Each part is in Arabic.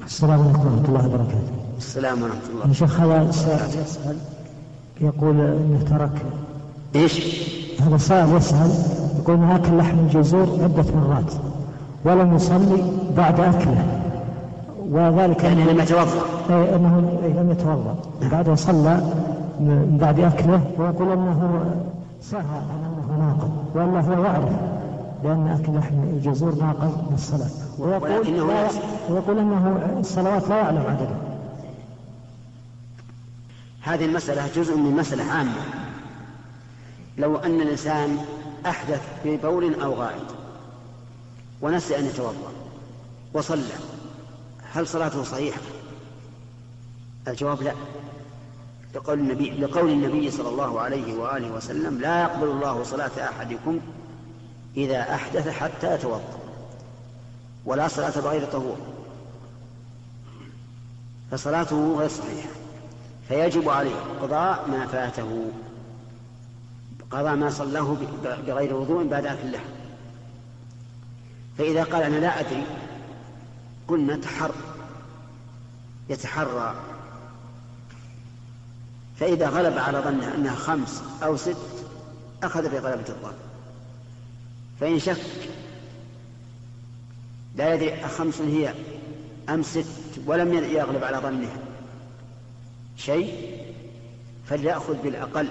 السلام عليكم ورحمة الله وبركاته. السلام ورحمة الله. يا شيخ هذا سائل يسأل يقول إنه ترك إيش؟ هذا سائل يسأل يقول إنه أكل لحم الجزور عدة مرات ولم يصلي بعد أكله، وذلك يعني لم يتوضأ. أنه لم يتوضأ بعد صلى من بعد أكله، ويقول أنه سهى عن أنه ناقض، وأنه هو يعرف لأن أكل لحم الجزور ناقض من الصلاة، ويقول أنه الصلوات لا يعلم عددها. هذه المسألة جزء من مسألة عامة. لو أن الإنسان أحدث في بول أو غائط ونسي أن يتوضأ وصلى، هل صلاته صحيحة؟ الجواب لا، لقول النبي صلى الله عليه وآله وسلم: لا يقبل الله صلاة أحدكم إذا أحدث حتى يتوضأ، ولا صلاة بغير طهور، فصلاته غير صحيحة، فيجب عليه قضاء ما فاته، قضاء ما صلاه بغير وضوء بعد أكل اللحم. فإذا قال: أنا لا أدري، قلنا يتحرى، فإذا غلب على ظنه أنها 5 أو 6 أخذ بغلبة الظن. فإن شك لا يدري 5 هي أم 6 ولم يغلب على ظنه شيء، فليأخذ بالأقل،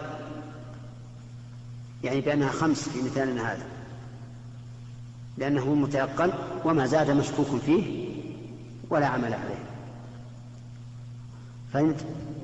يعني بأنها 5 في مثالنا هذا، لأنه متيقن، وما زاد مشكوك فيه ولا عمل عليه. فهمت؟